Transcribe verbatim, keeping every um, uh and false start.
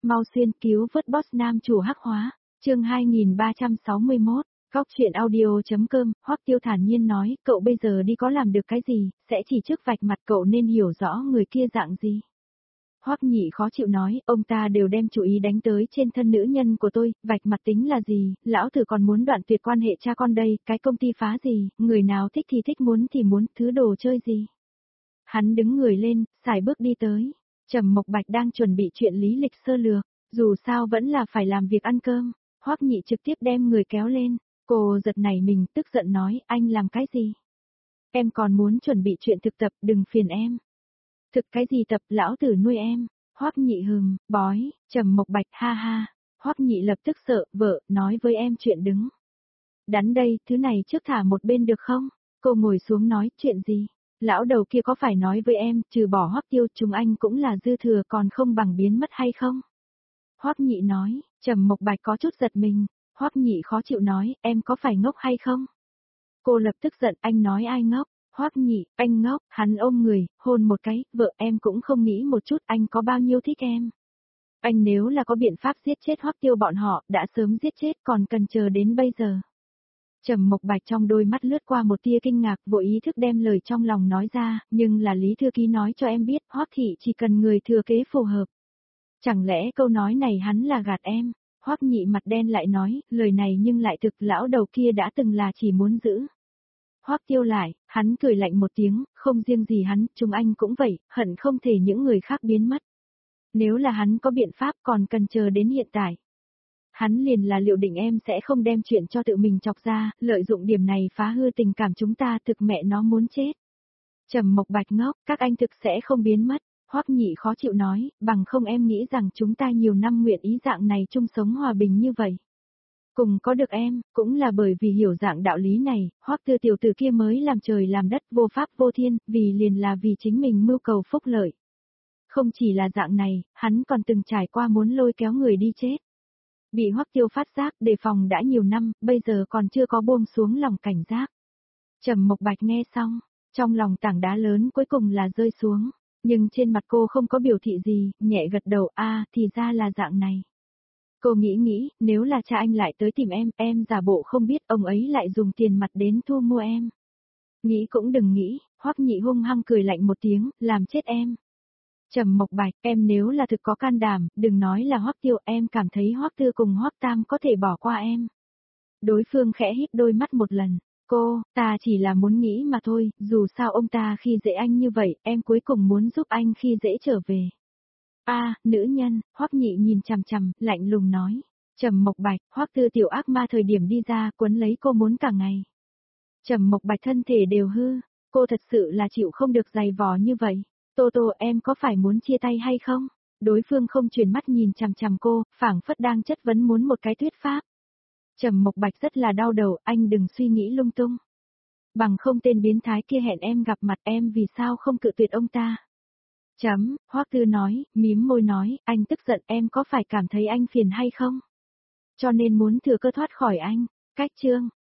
mau xuyên cứu vớt boss nam chủ hắc hóa, chương hai nghìn ba trăm sáu mươi mốt, Góc chuyện audio.com, Hoắc Tiêu thản nhiên nói, cậu bây giờ đi có làm được cái gì, sẽ chỉ trước vạch mặt cậu nên hiểu rõ người kia dạng gì. Hoắc Nhị khó chịu nói, ông ta đều đem chú ý đánh tới trên thân nữ nhân của tôi, vạch mặt tính là gì, lão tử còn muốn đoạn tuyệt quan hệ cha con đây, cái công ty phá gì, người nào thích thì thích muốn thì muốn, thứ đồ chơi gì. Hắn đứng người lên, xài bước đi tới. Trầm Mộc Bạch đang chuẩn bị chuyện lý lịch sơ lược, dù sao vẫn là phải làm việc ăn cơm. Hoắc Nhị trực tiếp đem người kéo lên, cô giật nảy mình tức giận nói, anh làm cái gì? Em còn muốn chuẩn bị chuyện thực tập, đừng phiền em. Thực cái gì tập, lão tử nuôi em. Hoắc Nhị hừm, bói. Trầm Mộc Bạch ha ha. Hoắc Nhị lập tức sợ, vợ, nói với em chuyện đứng. Đắn đây, thứ này trước thả một bên được không? Cô ngồi xuống nói, chuyện gì? Lão đầu kia có phải nói với em, trừ bỏ Hoắc Tiêu chúng anh cũng là dư thừa còn không bằng biến mất hay không? Hoắc Nhị nói. Trầm Mộc Bạch có chút giật mình. Hoắc Nhị khó chịu nói, em có phải ngốc hay không? Cô lập tức giận, anh nói ai ngốc? Hoắc Nhị, anh ngốc. Hắn ôm người, hôn một cái, vợ em cũng không nghĩ một chút anh có bao nhiêu thích em. Anh nếu là có biện pháp giết chết Hoắc Tiêu bọn họ, đã sớm giết chết còn cần chờ đến bây giờ. Trầm Mộc Bạch trong đôi mắt lướt qua một tia kinh ngạc, vội ý thức đem lời trong lòng nói ra, nhưng là Lý Thư Ký nói cho em biết, Hoắc thị chỉ cần người thừa kế phù hợp. Chẳng lẽ câu nói này hắn là gạt em? Hoắc Nhị mặt đen lại nói, lời này nhưng lại thực lão đầu kia đã từng là chỉ muốn giữ. Hoắc Tiêu lại, hắn cười lạnh một tiếng, không riêng gì hắn, chúng anh cũng vậy, hận không thể những người khác biến mất. Nếu là hắn có biện pháp còn cần chờ đến hiện tại. Hắn liền là liệu định em sẽ không đem chuyện cho tự mình chọc ra, lợi dụng điểm này phá hư tình cảm chúng ta, thực mẹ nó muốn chết. Trầm Mộc Bạch ngốc, các anh thực sẽ không biến mất. Hoắc Nhị khó chịu nói, bằng không em nghĩ rằng chúng ta nhiều năm nguyện ý dạng này chung sống hòa bình như vậy. Cùng có được em, cũng là bởi vì hiểu dạng đạo lý này, Hoắc Tư tiểu tử kia mới làm trời làm đất vô pháp vô thiên, vì liền là vì chính mình mưu cầu phúc lợi. Không chỉ là dạng này, hắn còn từng trải qua muốn lôi kéo người đi chết. Bị Hoắc Tiêu phát giác, đề phòng đã nhiều năm, bây giờ còn chưa có buông xuống lòng cảnh giác. Trầm Mộc Bạch nghe xong, trong lòng tảng đá lớn cuối cùng là rơi xuống, nhưng trên mặt cô không có biểu thị gì, nhẹ gật đầu, a, à, thì ra là dạng này. Cô nghĩ nghĩ, nếu là cha anh lại tới tìm em, em giả bộ không biết ông ấy lại dùng tiền mặt đến thu mua em. Nghĩ cũng đừng nghĩ, Hoắc Nhị hung hăng cười lạnh một tiếng, làm chết em. Trầm Mộc Bạch, em nếu là thực có can đảm, đừng nói là Hoắc Tiêu, em cảm thấy Hoắc Tư cùng Hoắc Tam có thể bỏ qua em. Đối phương khẽ híp đôi mắt một lần, cô, ta chỉ là muốn nghĩ mà thôi, dù sao ông ta khi dễ anh như vậy, em cuối cùng muốn giúp anh khi dễ trở về. A, à, nữ nhân. Hoắc Nhị nhìn chằm chằm, lạnh lùng nói. Trầm Mộc Bạch, Hoắc Tư tiểu ác ma thời điểm đi ra, quấn lấy cô muốn cả ngày. Trầm Mộc Bạch thân thể đều hư, cô thật sự là chịu không được dày vò như vậy. Tô Tô, em có phải muốn chia tay hay không? Đối phương không chuyển mắt nhìn chằm chằm cô, phảng phất đang chất vấn muốn một cái thuyết pháp. Trầm Mộc Bạch rất là đau đầu, anh đừng suy nghĩ lung tung. Bằng không tên biến thái kia hẹn em gặp mặt, em vì sao không cự tuyệt ông ta? Chấm, Hoắc Tư nói, mím môi nói, anh tức giận, em có phải cảm thấy anh phiền hay không? Cho nên muốn thừa cơ thoát khỏi anh. Cách chương.